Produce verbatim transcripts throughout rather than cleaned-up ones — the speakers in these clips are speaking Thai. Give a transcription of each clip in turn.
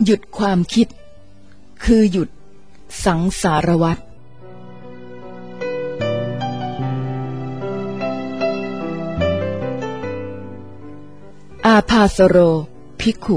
หยุดความคิดคือหยุดสังสารวัฏอาพาสโรภิกขุ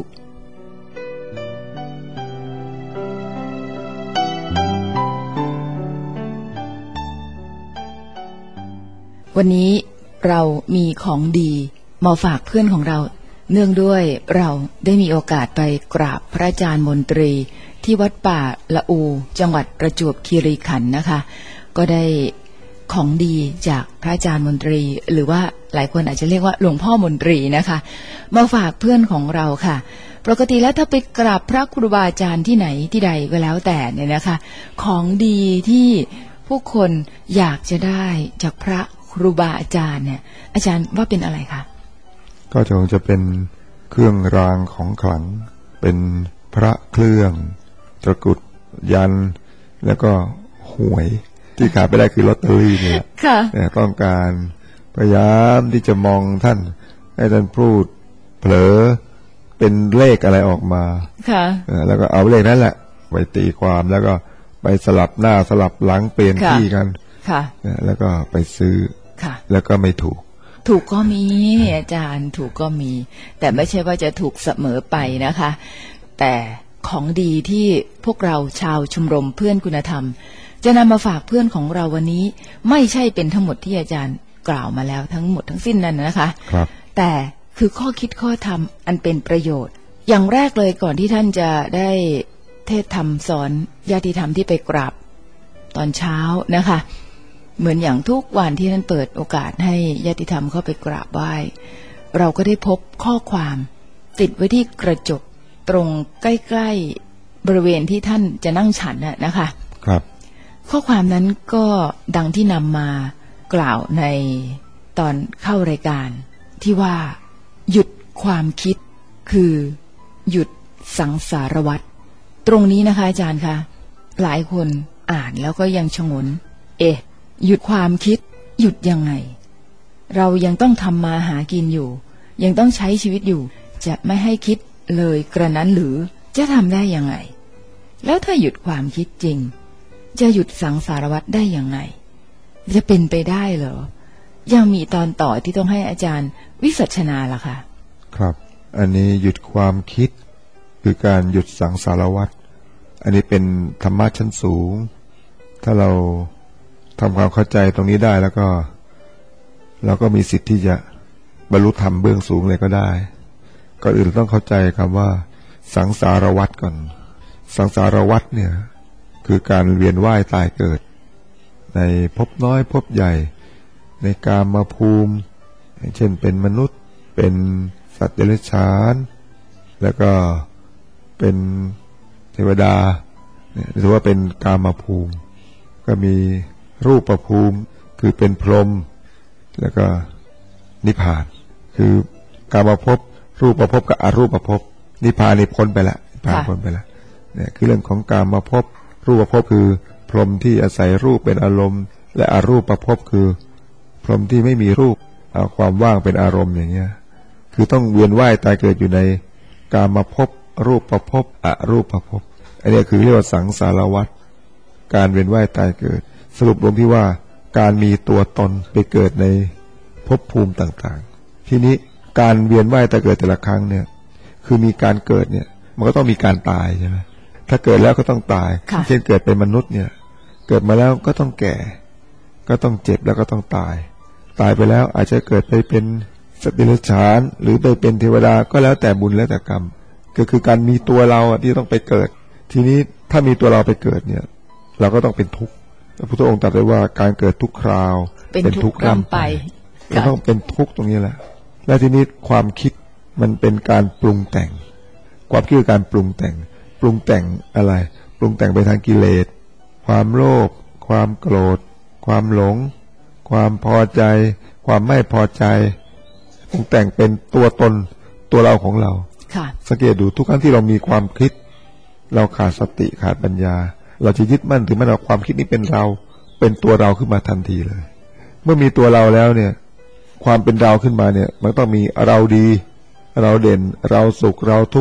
วันนี้เรามีของดีมาฝากเพื่อนของเราเนื่องด้วยเราได้มีโอกาสไปกราบพระอาจารย์มนตรีที่วัดป่าละอูจังหวัดประจวบคีรีขันธ์นะคะก็ได้ของดีจากพระอาจารย์มนตรีหรือว่าหลายคนอาจจะเรียกว่าหลวงพ่อมนตรีนะคะมาฝากเพื่อนของเราค่ะปกติแล้วถ้าไปกราบพระครูบาอาจารย์ที่ไหนที่ใดก็แล้วแต่เนี่ยนะคะของดีที่ผู้คนอยากจะได้จากพระครูบาอาจารย์เนี่ยอาจารย์ว่าเป็นอะไรคะก็คงจะเป็นเครื่องรางของขลังเป็นพระเครื่องตะกรุดยันแล้วก็หวยที่ขาดไม่ได้คือลอตเตอรี่เนี่ยแต่ต้องการพยายามที่จะมองท่านให้ท่านพูดเผลอเป็นเลขอะไรออกมาแล้วก็เอาเลขนั้นแหละไปตีความแล้วก็ไปสลับหน้าสลับหลังเปลี่ยนที่กันแล้วก็ไปซื้อแล้วก็ไม่ถูกถูกก็มีอาจารย์ถูกก็มีแต่ไม่ใช่ว่าจะถูกเสมอไปนะคะแต่ของดีที่พวกเราชาวชมรมเพื่อนคุณธรรมจะนำมาฝากเพื่อนของเราวันนี้ไม่ใช่เป็นทั้งหมดที่อาจารย์กล่าวมาแล้วทั้งหมดทั้งสิ้นนั่นนะคะครับแต่คือข้อคิดข้อธรรมอันเป็นประโยชน์อย่างแรกเลยก่อนที่ท่านจะได้เทศธรรมสอนญาติธรรมที่ไปกราบตอนเช้านะคะเหมือนอย่างทุกวันที่ท่านเปิดโอกาสให้ญาติธรรมเข้าไปกราบไหว้เราก็ได้พบข้อความติดไว้ที่กระจกตรงใกล้ๆบริเวณที่ท่านจะนั่งฉันน่ะนะคะครับข้อความนั้นก็ดังที่นำมากล่าวในตอนเข้ารายการที่ว่าหยุดความคิดคือหยุดสังสารวัฏตรงนี้นะคะอาจารย์คะหลายคนอ่านแล้วก็ยังชงนเอ๊ะหยุดความคิดหยุดยังไงเรายังต้องทำมาหากินอยู่ยังต้องใช้ชีวิตอยู่จะไม่ให้คิดเลยกระนั้นหรือจะทำได้ยังไงแล้วถ้าหยุดความคิดจริงจะหยุดสังสารวัฏได้ยังไงจะเป็นไปได้เหรอยังมีตอนต่อที่ต้องให้อาจารย์วิสัชนาล่ะค่ะครับอันนี้หยุดความคิดคือการหยุดสังสารวัฏอันนี้เป็นธรรมะชั้นสูงถ้าเราทำความเข้าใจตรงนี้ได้แล้วก็เราก็มีสิทธิ์ที่จะบรรลุธรรมเบื้องสูงเลยก็ได้ก่อนอื่นต้องเข้าใจคำว่าสังสารวัฏก่อนสังสารวัฏเนี่ยคือการเวียนว่ายตายเกิดในภพน้อยภพใหญ่ในกามภูมิเช่นเป็นมนุษย์เป็นสัตว์เดรัจฉานแล้วก็เป็นเทวดาเนี่ยถือว่าเป็นกามภูมิก็มีรูปภูมิคือเป็นพรหมแล้วก็นิพพานคือกามภพรูปภพกับอรูปภพนิพพานนี่พ้นไปแล้วนิพพานพ้นไปแล้วเนี่ยคือเรื่องของกามภพรูปภพคือพรหมที่อาศัยรูปเป็นอารมณ์และอรูปภพคือพรหมที่ไม่มีรูปเอาความว่างเป็นอารมณ์อย่างเงี้ยคือต้องเวียนว่ายตายเกิดอยู่ในกามภพรูปภพอรูปภพอันนี้คือเรียกว่าสังสารวัฏการเวียนว่ายตายเกิดสรุปลงที่ว่าการมีตัวตนไปเกิดในภพภูมิต่างๆทีนี้การเวียนว่ายตายเกิดแต่ละครั้งเนี่ยคือมีการเกิดเนี่ยมันก็ต้องมีการตายใช่ไหมถ้าเกิดแล้วก็ต้องตายเช่นเกิดเป็นมนุษย์เนี่ยเกิดมาแล้วก็ต้องแก่ก็ต้องเจ็บแล้วก็ต้องตายตายไปแล้วอาจจะเกิดไปเป็นสัตว์เดรัจฉานหรือไปเป็นเทวดาก็แล้วแต่บุญแล้วแต่กรรมก็คือการมีตัวเราที่ต้องไปเกิดทีนี้ถ้ามีตัวเราไปเกิดเนี่ยเราก็ต้องเป็นทุกข์พระพุทธองค์ตรัสไว้ว่าการเกิดทุกคราวเป็นทุกข์ร่ำไปเราต้องเป็นทุกข์ตรงนี้แหละและทีนี้ความคิดมันเป็นการปรุงแต่งความคิดคือการปรุงแต่งปรุงแต่งอะไรปรุงแต่งไปทางกิเลสความโลภความโกรธความหลงความพอใจความไม่พอใจปรุงแต่งเป็นตัวตนตัวเราของเราสังเกตดูทุกครั้งที่เรามีความคิดเราขาดสติขาดปัญญาเราจะยึดมั่นถือมั่นว่าความคิดนี้เป็นเราเป็นตัวเราขึ้นมาทันทีเลยเมื่อมีตัวเราแล้วเนี่ยความเป็นเราขึ้นมาเนี่ยมันต้องมีเราดีเราเด่นเราสุขเราทุกข์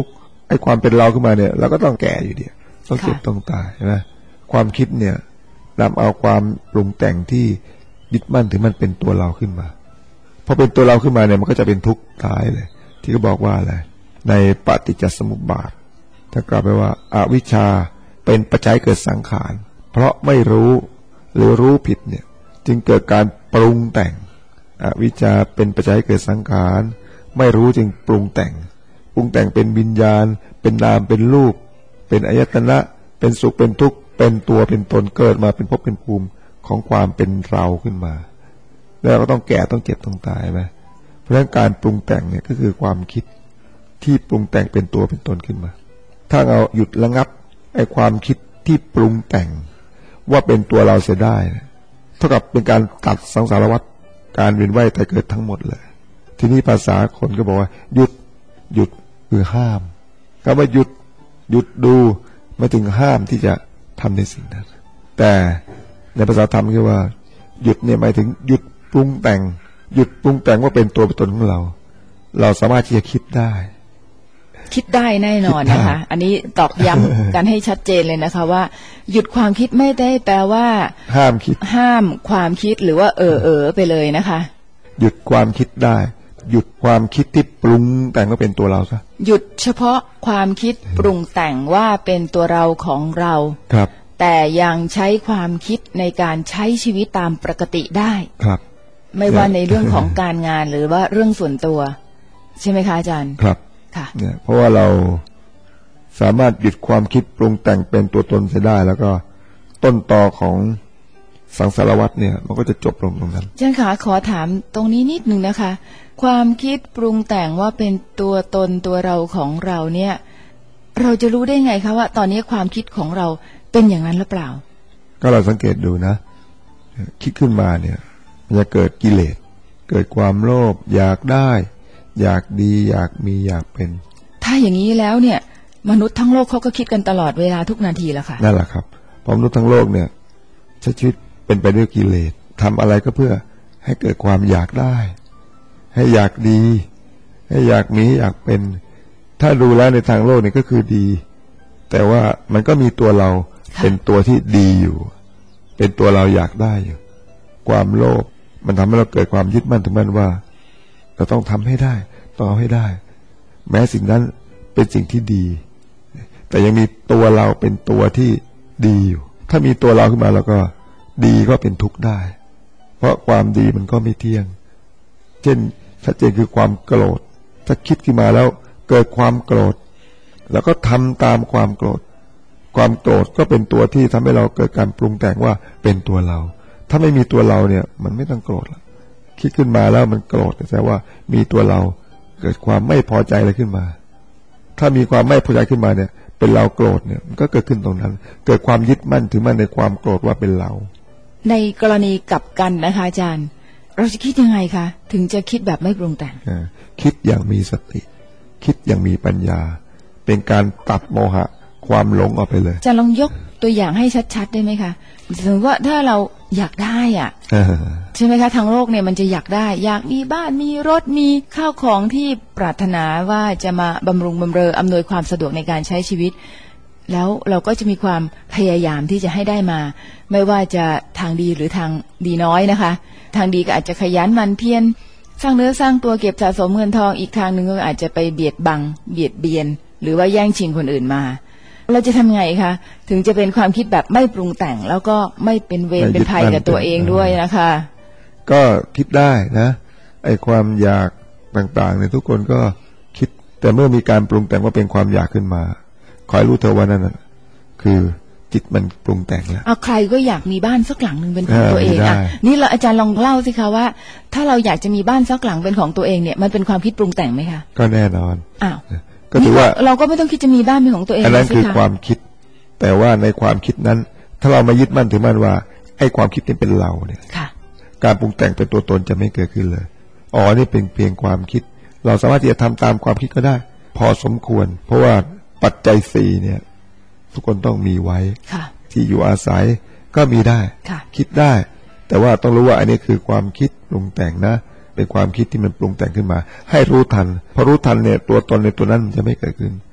อ้ความเป็นเราขึ้นมาเนี่ยเราก็ต้องแก่อยู่ดีต้องเจ็บต้องตายใช่ไหมความคิดเนี่ยนำเอาความปรุงแต่งที่ยึดมั่นถึงมันเป็นตัวเราขึ้นมาพอเป็นตัวเราขึ้นมาเนี่ยมันก็จะเป็นทุกข์ท้ายเลยที่เขาบอกว่าอะไรในปฏิจจสมุปบาทถ้ากล่าวไปว่าอวิชชาเป็นปัจจัยเกิดสังขารเพราะไม่รู้หรือรู้ผิดเนี่ยจึงเกิดการปรุงแต่งอวิชชาเป็นปัจจัยเกิดสังขารไม่รู้จึงปรุงแต่งปรุงแต่งเป็นวิญญาณเป็นนามเป็นรูปเป็นอายตนะเป็นสุขเป็นทุกข์เป็นตัวเป็นตนเกิดมาเป็นภพเป็นภูมิของความเป็นเราขึ้นมาแล้วก็ต้องแก่ต้องเจ็บต้องตายไหมเพราะฉะนั้นการปรุงแต่งเนี่ยก็คือความคิดที่ปรุงแต่งเป็นตัวเป็นตนขึ้นมาถ้าเราหยุดระงับไอ้ความคิดที่ปรุงแต่งว่าเป็นตัวเราเสียได้เท่ากับเป็นการตัดสังสารวัฏการเวียนว่ายตายเกิดทั้งหมดเลยทีนี้ภาษาคนก็บอกว่าหยุดหยุดคือห้ามคำว่าหยุดหยุดดูไม่ถึงห้ามที่จะทำในสิ่งนั้นแต่ในภาษาธรรมคือว่าหยุดเนี่ยหมายถึงหยุดปรุงแต่งหยุดปรุงแต่งว่าเป็นตัวเป็นตนของเราเราสามารถที่จะคิดได้คิดได้แน่นอนนะคะอันนี้ตอกย้ำกันให้ชัดเจนเลยนะคะว่าหยุดความคิดไม่ได้แปลว่าห้ามคิดห้ามความคิดหรือว่าเออเออไปเลยนะคะหยุดความคิดได้หยุดความคิดที่ปรุงแต่งว่าเป็นตัวเราซะหยุดเฉพาะความคิดปรุงแต่งว่าเป็นตัวเราของเราครับแต่ยังใช้ความคิดในการใช้ชีวิตตามปกติได้ครับไม่ว่าในเรื่องของการงานหรือว่าเรื่องส่วนตัวใช่ไหมคะอาจารย์ครับค่ะเนี่ยเพราะว่าเราสามารถหยุดความคิดปรุงแต่งเป็นตัวตนเสียได้แล้วก็ต้นตอของสังสารวัฏเนี่ยมันก็จะจบลงตรงนั้นอาจารย์คะขอถามตรงนี้นิดนึงนะคะความคิดปรุงแต่งว่าเป็นตัวตนตัวเราของเราเนี่ยเราจะรู้ได้ไงคะว่าตอนนี้ความคิดของเราเป็นอย่างนั้นหรือเปล่าก็เราสังเกตดูนะคิดขึ้นมาเนี่ยมันจะเกิดกิเลสเกิดความโลภอยากได้อยากดีอยากมีอยากเป็นถ้าอย่างนี้แล้วเนี่ยมนุษย์ทั้งโลกเขาก็คิดกันตลอดเวลาทุกนาทีแล้วค่ะนั่นแหละครับมนุษย์ทั้งโลกเนี่ยใช้ชีวิตเป็นไปด้วยกิเลสทำอะไรก็เพื่อให้เกิดความอยากได้ให้อยากดีให้อยากมีอยากเป็นถ้าดูแล้วในทางโลกนี่ก็คือดีแต่ว่ามันก็มีตัวเราเป็นตัวที่ดีอยู่เป็นตัวเราอยากได้อยู่ความโลภมันทำให้เราเกิดความยึดมั่นถือมั่นว่าเราต้องทำให้ได้ต้องเอาให้ได้แม้สิ่งนั้นเป็นสิ่งที่ดีแต่ยังมีตัวเราเป็นตัวที่ดีอยู่ถ้ามีตัวเราขึ้นมาแล้วก็ดีก็เป็นทุกข์ได้เพราะความดีมันก็ไม่เที่ยงเช่นชัดเจนคือความโกรธถ้าคิดขึ้นมาแล้วเกิดความโกรธแล้วก็ทำตามความโกรธความโกรธก็เป็นตัวที่ทำให้เราเกิดการปรุงแต่งว่าเป็นตัวเราถ้าไม่มีตัวเราเนี่ยมันไม่ต้องโกรธละคิดขึ้นมาแล้วมันโกรธแต่ว่ามีตัวเราเกิดความไม่พอใจอะไรขึ้นมาถ้ามีความไม่พอใจขึ้นมาเนี่ยเป็นเราโกรธเนี่ยมันก็เกิดขึ้นตรงนั้นเกิดความยึดมั่นถือมั่นในความโกรธว่าเป็นเราในกรณีกลับกันนะคะอาจารย์เราจะคิดยังไงคะถึงจะคิดแบบไม่ปรุงแต่งคิดอย่างมีสติคิดอย่างมีปัญญาเป็นการตัดโมหะความหลงออกไปเลยจะลองยกตัวอย่างให้ชัดๆได้ไหมคะสมมติว่าถ้าเราอยากได้อ่ะใช่ไหมคะทางโลกเนี่ยมันจะอยากได้อยากมีบ้านมีรถมีข้าวของที่ปรารถนาว่าจะมาบำรุงบำเรออำนวยความสะดวกในการใช้ชีวิตแล้วเราก็จะมีความพยายามที่จะให้ได้มาไม่ว่าจะทางดีหรือทางดีน้อยนะคะทางดีก็อาจจะขยันหมั่นเพียรสร้างเนื้อสร้างตัวเก็บสะสมเงินทองอีกทางหนึ่งก็อาจจะไปเบียดบังเบียดเบียนหรือว่าแย่งชิงคนอื่นมาเราจะทำไงคะถึงจะเป็นความคิดแบบไม่ปรุงแต่งแล้วก็ไม่เป็นเวรเป็นภัยกับตัวเองด้วยนะคะก็คิดได้นะไอ้ความอยากต่างๆเนี่ยทุกคนก็คิดแต่เมื่อมีการปรุงแต่งว่าเป็นความอยากขึ้นมาคอยรู้เธอว่านั่นน่ะคือจิตมันปรุงแต่งแล้วเอาใครก็อยากมีบ้านสักหลังนึงเป็นของตัวเองอ่ะนี่เราอาจารย์ลองเล่าสิคะว่าถ้าเราอยากจะมีบ้านสักหลังเป็นของตัวเองเนี่ยมันเป็นความคิดปรุงแต่งไหมคะก็แน่นอนอ้าวก็ถือว่าเราก็ไม่ต้องคิดจะมีบ้านเป็นของตัวเองอันนั้นคือความคิดแต่ว่าในความคิดนั้นถ้าเรามายึดมั่นถือมั่นว่าไอ้ความคิดนี้เป็นเราเนี่ยการปรุงแต่งเป็นตัวตนจะไม่เกิดขึ้นเลยอ๋อนี่เป็นเพียงความคิดเราสามารถที่จะทำตามความคิดก็ได้พอสมควรเพราะว่าปัจจัยสี่เนี่ยทุกคนต้องมีไว้ที่อยู่อาศัยก็มีได้คิดได้แต่ว่าต้องรู้ว่าอันนี้คือความคิดปรุงแต่งนะเป็นความคิดที่มันปรุงแต่งขึ้นมาให้รู้ทันพอรู้ทันเนี่ยตัวตนในตัวนั้นมันจะไม่เกิดขึ้น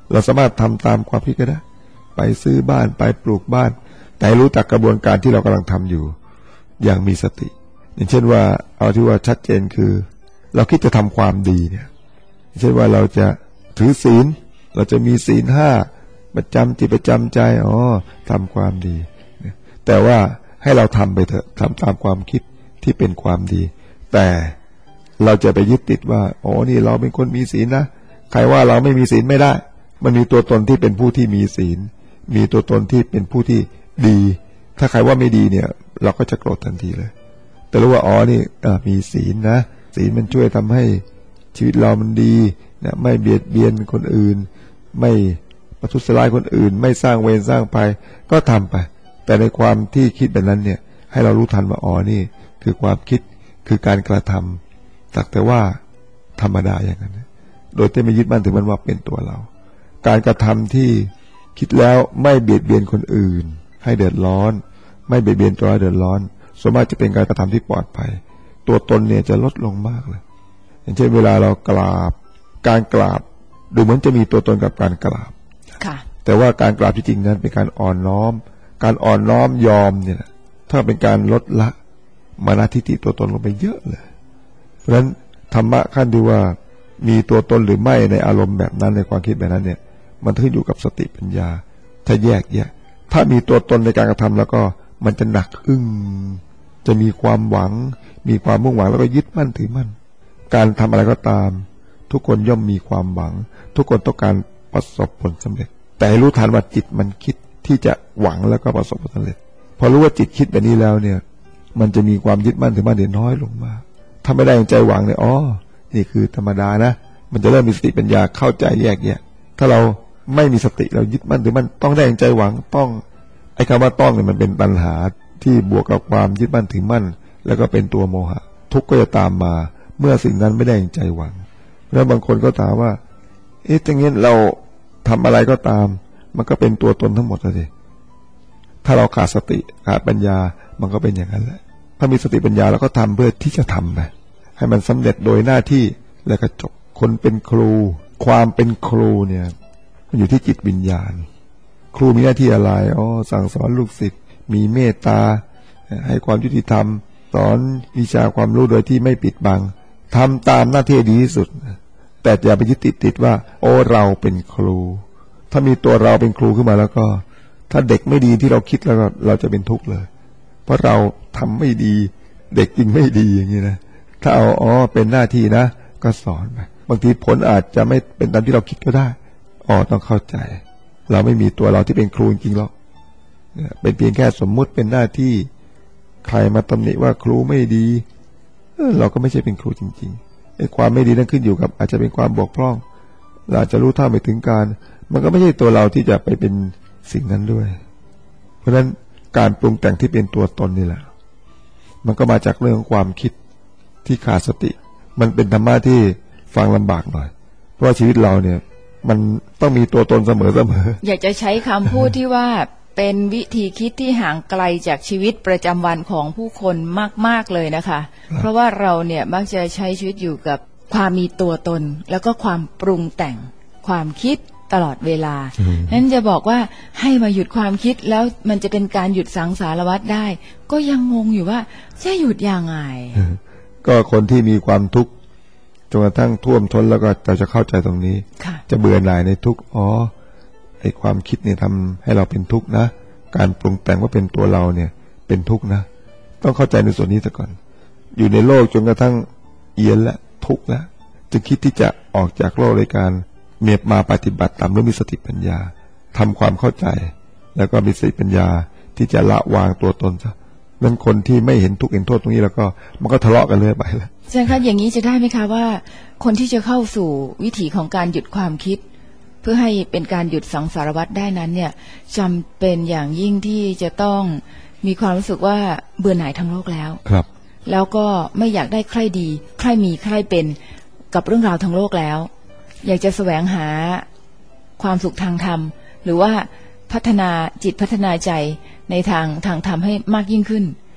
เราสามารถทำตามความคิดก็ได้ไปซื้อบ้านไปปลูกบ้านแต่รู้จักกระบวนการที่เรากำลังทำอยู่อย่างมีสติอย่างเช่นว่าเอาที่ว่าชัดเจนคือเราคิดจะทำความดีเนี่ยเช่นว่าเราจะถือศีลเราจะมีศีลห้าประจำจิตประจำใจอ๋อทำความดีแต่ว่าให้เราทำไปเถอะทำตามความคิดที่เป็นความดีแต่เราจะไปยึดติดว่าอ๋อนี่เราเป็นคนมีศีลนะใครว่าเราไม่มีศีลไม่ได้มันมีตัวตนที่เป็นผู้ที่มีศีลมีตัวตนที่เป็นผู้ที่ดีถ้าใครว่าไม่ดีเนี่ยเราก็จะโกรธทันทีเลยแต่รู้ว่าอ๋อนี่มีศีลนะศีลมันช่วยทำให้ชีวิตเรามันดีนะไม่เบียดเบียนคนอื่นไม่ประทุษร้ายคนอื่นไม่สร้างเวรสร้างภัยก็ทำไปแต่ในความที่คิดแบบนั้นเนี่ยให้เรารู้ทันว่าอ๋อนี่คือความคิดคือการกระทำสักแต่ว่าธรรมดาอย่างนั้นโดยที่ไม่ยึดมั่นถึงมันว่าเป็นตัวเราการกระทำที่คิดแล้วไม่เบียดเบียนคนอื่นให้เดือดร้อนไม่เบียดเบียนตัวเราเดือดร้อนส่วนมากจะเป็นการกระทำที่ปลอดภัยตัวตนเนี่ยจะลดลงมากเลยอย่างเช่นเวลาเรากราบการกราบดูเหมือนจะมีตัวตนกับการกราบแต่ว่าการกราบที่จริงนั้นเป็นการอ่อนน้อมการอ่อนน้อมยอมเนี่ยถ้าเป็นการลดละมานะทิฏฐิตัวตนลงไปเยอะเลยเพราะฉะนั้นธรรมะขั้นที่ว่ามีตัวตนหรือไม่ในอารมณ์แบบนั้นในความคิดแบบนั้นเนี่ยมันขึ้นอยู่กับสติปัญญาถ้าแยกแยะถ้ามีตัวตนในการกระทำแล้วก็มันจะหนักอึ้งจะมีความหวังมีความมุ่งหวังแล้วก็ยึดมั่นถือมั่นการทำอะไรก็ตามทุกคนย่อมมีความหวังทุกคนต้องการประสบผลสำเร็จแต่ให้รู้ทันว่าจิตมันคิดที่จะหวังแล้วก็ประสบผลสำเร็จพอรู้ว่าจิตคิดแบบนี้แล้วเนี่ยมันจะมีความยึดมั่นถือมั่นเดี๋ยวน้อยลงมากถ้าไม่ได้อย่างใจหวังเนี่ยอ๋อนี่คือธรรมดานะมันจะเริ่มมีสติปัญญาเข้าใจแยกแยะถ้าเราไม่มีสติเรายึดมั่นถือมั่นต้องได้อย่างใจหวังต้องไอ้คำว่าต้องเนี่ยมันเป็นปัญหาที่บวกกับความยึดมั่นถือมั่นแล้วก็เป็นตัวโมหะทุกข์ก็จะตามมาเมื่อสิ่งนั้นไม่ได้อย่างใจหวังแล้วบางคนก็ถามว่าเอ๊ะอย่างงี้เราทำอะไรก็ตามมันก็เป็นตัวตนทั้งหมดเลยถ้าเราขาดสติขาดปัญญามันก็เป็นอย่างนั้นแหละถ้ามีสติปัญญาเราก็ทำเพื่อที่จะทำไปให้มันสำเร็จโดยหน้าที่แล้วก็จบคนเป็นครูความเป็นครูเนี่ยมันอยู่ที่จิตวิญญาณครูมีหน้าที่อะไรอ๋อสั่งสอนลูกศิษย์มีเมตตาให้ความยุติธรรมสอนวิชาความรู้โดยที่ไม่ปิดบังทำตามหน้าที่ดีที่สุดแต่อย่าไปยึดติดติดว่าโอ้เราเป็นครูถ้ามีตัวเราเป็นครูขึ้นมาแล้วก็ถ้าเด็กไม่ดีที่เราคิดแล้วก็เราจะเป็นทุกข์เลยเพราะเราทำไม่ดีเด็กจริงไม่ดีอย่างนี้นะถ้าเอาอ๋อเป็นหน้าที่นะก็สอนไปบางทีผลอาจจะไม่เป็นตามที่เราคิดก็ได้อ๋อต้องเข้าใจเราไม่มีตัวเราที่เป็นครูจริงๆหรอกเป็นเพียงแค่สมมุติเป็นหน้าที่ใครมาตำหนิว่าครูไม่ดีเราก็ไม่ใช่เป็นครูจริงๆไอ้ความไม่ดีนั้นขึ้นอยู่กับอาจจะเป็นความบกพร่องเราอาจจะรู้เท่าไม่ถึงการมันก็ไม่ใช่ตัวเราที่จะไปเป็นสิ่งนั้นด้วยเพราะฉะนั้นการปรุงแต่งที่เป็นตัวตนนี่แหละมันก็มาจากเรื่องของความคิดที่ขาดสติมันเป็นธรรมะที่ฟังลำบากหน่อยเพราะชีวิตเราเนี่ยมันต้องมีตัวตนเสมอเสมออยากจะใช้คำพูดที่ว่าเป็นวิธีคิดที่ห่างไกลจากชีวิตประจำวันของผู้คนมากๆเลยนะคะเพราะว่าเราเนี่ยมักจะใช้ชีวิตอยู่กับความมีตัวตนแล้วก็ความปรุงแต่งความคิดตลอดเวลานั้นจะบอกว่าให้มาหยุดความคิดแล้วมันจะเป็นการหยุดสังสารวัฏได้ก็ยังงงอยู่ว่าจะหยุดยังไงก็คนที่มีความทุกข์จนกระทั่งท่วมท้นแล้วก็เราจะเข้าใจตรงนี้จะเบื่อหน่ายในทุกข์อ๋อไอ้ความคิดเนี่ยทำให้เราเป็นทุกข์นะการปรุงแต่งว่าเป็นตัวเราเนี่ยเป็นทุกข์นะต้องเข้าใจในส่วนนี้ซะก่อนอยู่ในโลกจนกระทั่งเอียนและทุกข์แล้วจะคิดที่จะออกจากโลกโดยการเมียบมาปฏิบัติตามด้วยมีสติปัญญาทำความเข้าใจแล้วก็มีสติปัญญาที่จะละวางตัวตนซะนั้นคนที่ไม่เห็นทุกข์เห็นโทษตรงนี้แล้วก็มันก็ทะเลาะกันเรื่อยไปแล้วอาจารย์คะอย่างนี้จะได้ไหมคะว่าคนที่จะเข้าสู่วิถีของการหยุดความคิดเพื่อให้เป็นการหยุดสังสารวัฏได้นั้นเนี่ยจำเป็นอย่างยิ่งที่จะต้องมีความรู้สึกว่าเบื่อหน่ายทั้งโลกแล้วครับแล้วก็ไม่อยากได้ใครดีใครมีใครเป็นกับเรื่องราวทั้งโลกแล้วอยากจะแสวงหาความสุขทางธรรมหรือว่าพัฒนาจิตพัฒนาใจในทางทางธรรมให้มากยิ่งขึ้น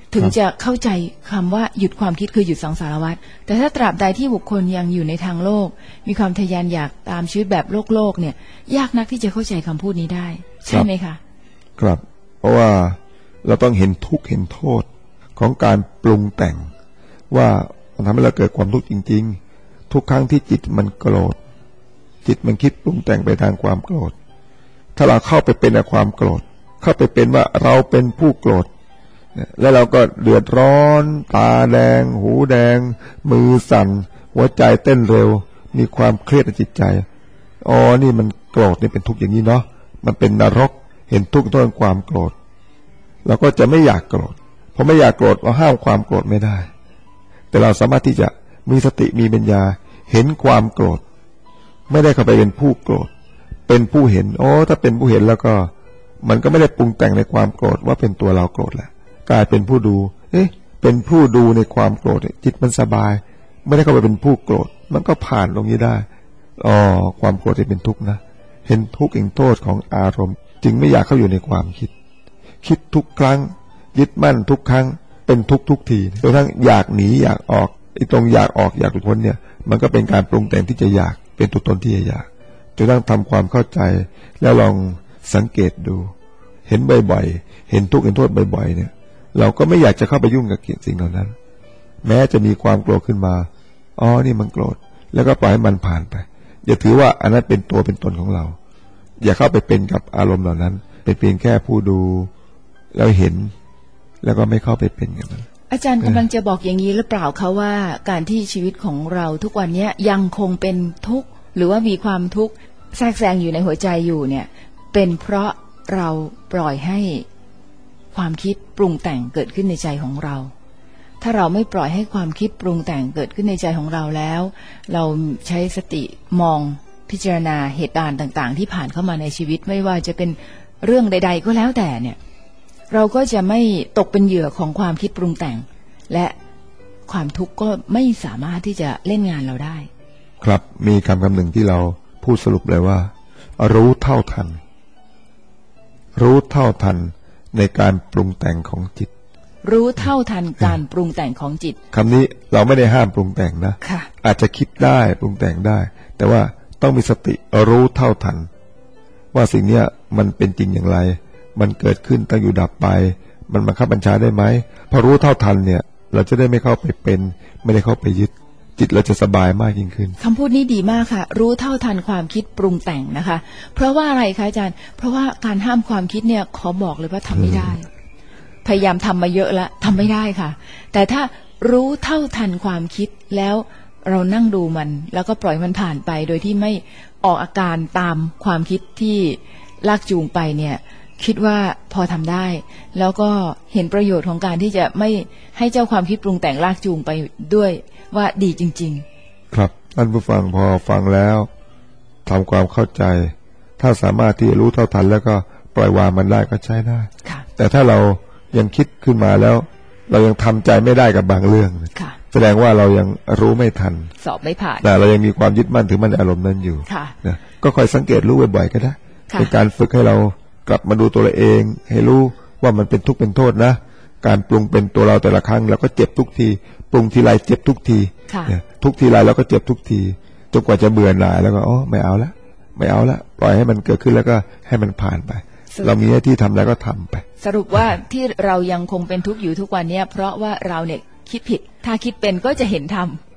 ถึงจะเข้าใจคำว่าหยุดความคิดคือหยุดสังสารวัฏแต่ถ้าตราบใดที่บุคคลยังอยู่ในทางโลกมีความทะยานอยากตามชีวิตแบบโลกโลกเนี่ยยากนักที่จะเข้าใจคำพูดนี้ได้ใช่ไหมคะครับเพราะว่าเราต้องเห็นทุกข์เห็นโทษของการปรุงแต่งว่ามันทำให้เราเกิดความทุกข์จริงๆทุกครั้งที่จิตมันโกรธจิตมันคิดปรุงแต่งไปทางความโกรธถ้าเราเข้าไปเป็นในความโกรธเข้าไปเป็นว่าเราเป็นผู้โกรธแล้วเราก็เดือดร้อนตาแดงหูแดงมือสั่นหัวใจเต้นเร็วมีความเครียดในจิตใจอ๋อนี่มันโกรธนี่เป็นทุกข์อย่างนี้เนาะมันเป็นนรกเห็นทุกข์ต้นความโกรธเราก็จะไม่อยากโกรธเพราะไม่อยากโกรธเราห้ามความโกรธไม่ได้แต่เราสามารถที่จะมีสติมีปัญญาเห็นความโกรธไม่ได้เข้าไปเป็นผู้โกรธเป็นผู้เห็นโอ้ถ้าเป็นผู้เห็นแล้วก็มันก็ไม่ได้ปรุงแต่งในความโกรธว่าเป็นตัวเราโกรธแหละกลายเป็นผู้ดูเอ๊ะเป็นผู้ดูในความโกรธจิตมันสบายไม่ได้เข้าไปเป็นผู้โกรธมันก็ผ่านตรงนี้ได้อ๋อความโกรธที่เป็นทุกข์นะเห็นทุกข์เห็นโทษของอารมณ์จึงไม่อยากเข้าอยู่ในความคิดคิดทุกครั้งยึดมั่นทุกครั้งเป็นทุกทุกทีจนทั้งอยากหนีอยากออกไอ้ตรงอยากออกอยากหลุดพ้นเนี่ยมันก็เป็นการปรุงแต่งที่จะอยากเป็นตัวตนที่จะอยากจนทั้งทำความเข้าใจแล้วลองสังเกตดูเห็นบ่อยๆเห็นทุกข์เห็นโทษบ่อยๆเนี่ยเราก็ไม่อยากจะเข้าไปยุ่งกับสิ่งเหล่านั้นแม้จะมีความโกรธขึ้นมาอ๋อนี่มันโกรธแล้วก็ปล่อยให้มันผ่านไปอย่าถือว่าอันนั้นเป็นตัวเป็นตนของเราอย่าเข้าไปเป็นกับอารมณ์เหล่านั้นเป็นเพียงแค่ผู้ดูแล้วเห็นแล้วก็ไม่เข้าไปเป็นกันนั้นอาจารย์กำลังจะบอกอย่างนี้หรือเปล่าคะว่าการที่ชีวิตของเราทุกวันนี้ยังคงเป็นทุกข์หรือว่ามีความทุกข์แทรกแซงอยู่ในหัวใจอยู่เนี่ยเป็นเพราะเราปล่อยให้ความคิดปรุงแต่งเกิดขึ้นในใจของเราถ้าเราไม่ปล่อยให้ความคิดปรุงแต่งเกิดขึ้นในใจของเราแล้วเราใช้สติมองพิจารณาเหตุการณ์ต่างๆที่ผ่านเข้ามาในชีวิตไม่ว่าจะเป็นเรื่องใดๆก็แล้วแต่เนี่ยเราก็จะไม่ตกเป็นเหยื่อของความคิดปรุงแต่งและความทุกข์ก็ไม่สามารถที่จะเล่นงานเราได้ครับมีคำคำหนึ่งที่เราพูดสรุปเลยว่ารู้เท่าทันรู้เท่าทันในการปรุงแต่งของจิตรู้เท่าทันการปรุงแต่งของจิตคำนี้เราไม่ได้ห้ามปรุงแต่งนะอาจจะคิดได้ปรุงแต่งได้แต่ว่าต้องมีสติรู้เท่าทันว่าสิ่งนี้มันเป็นจริงอย่างไรมันเกิดขึ้นตั้งอยู่ดับไปมันบังคับบัญชาได้ไหมพอรู้เท่าทันเนี่ยเราจะได้ไม่เข้าไปเป็นไม่ได้เข้าไปยึดจิตเราจะสบายมากยิ่งขึ้นคำพูดนี้ดีมากค่ะรู้เท่าทันความคิดปรุงแต่งนะคะเพราะว่าอะไรคะอาจารย์เพราะว่าการห้ามความคิดเนี่ยขอบอกเลยว่าทำไม่ได้พยายามทำมาเยอะแล้วทำไม่ได้ค่ะแต่ถ้ารู้เท่าทันความคิดแล้วเรานั่งดูมันแล้วก็ปล่อยมันผ่านไปโดยที่ไม่ออกอาการตามความคิดที่ลากจูงไปเนี่ยคิดว่าพอทำได้แล้วก็เห็นประโยชน์ของการที่จะไม่ให้เจ้าความคิดปรุงแต่งลากจูงไปด้วยว่าดีจริงๆครับท่านผู้ฟังพอฟังแล้วทำความเข้าใจถ้าสามารถที่จะรู้เท่าทันแล้วก็ปล่อยวางมันได้ก็ใช้ได้แต่ถ้าเรายังคิดขึ้นมาแล้วเรายังทำใจไม่ได้กับบางเรื่องแสดงว่าเรายังรู้ไม่ทันสอบไม่ผ่านแต่เรายังมีความยึดมั่นถือมั่นในอารมณ์นั้นอยู่นะก็คอยสังเกตรู้บ่อยๆก็ได้เป็นการฝึกให้เรากลับมาดูตัวเราเองให้รู้ว่ามันเป็นทุกข์เป็นโทษนะการปรุงเป็นตัวเราแต่ละครั้งเราก็เจ็บทุกทีปรุงทีไรเจ็บทุกทีทุกทีไรเราก็เจ็บทุกทีจนกว่าจะเบื่อหน่ายแล้วก็อ๋อไม่เอาละไม่เอาละปล่อยให้มันเกิดขึ้นแล้วก็ให้มันผ่านไปเรามีหน้าที่ทำแล้วก็ทำไปสรุปว่าที่เรายังคงเป็นทุกข์อยู่ทุกวันนี้เพราะว่าเราเนี่ยคิดผิดถ้าคิดเป็นก็จะเห็นธรรม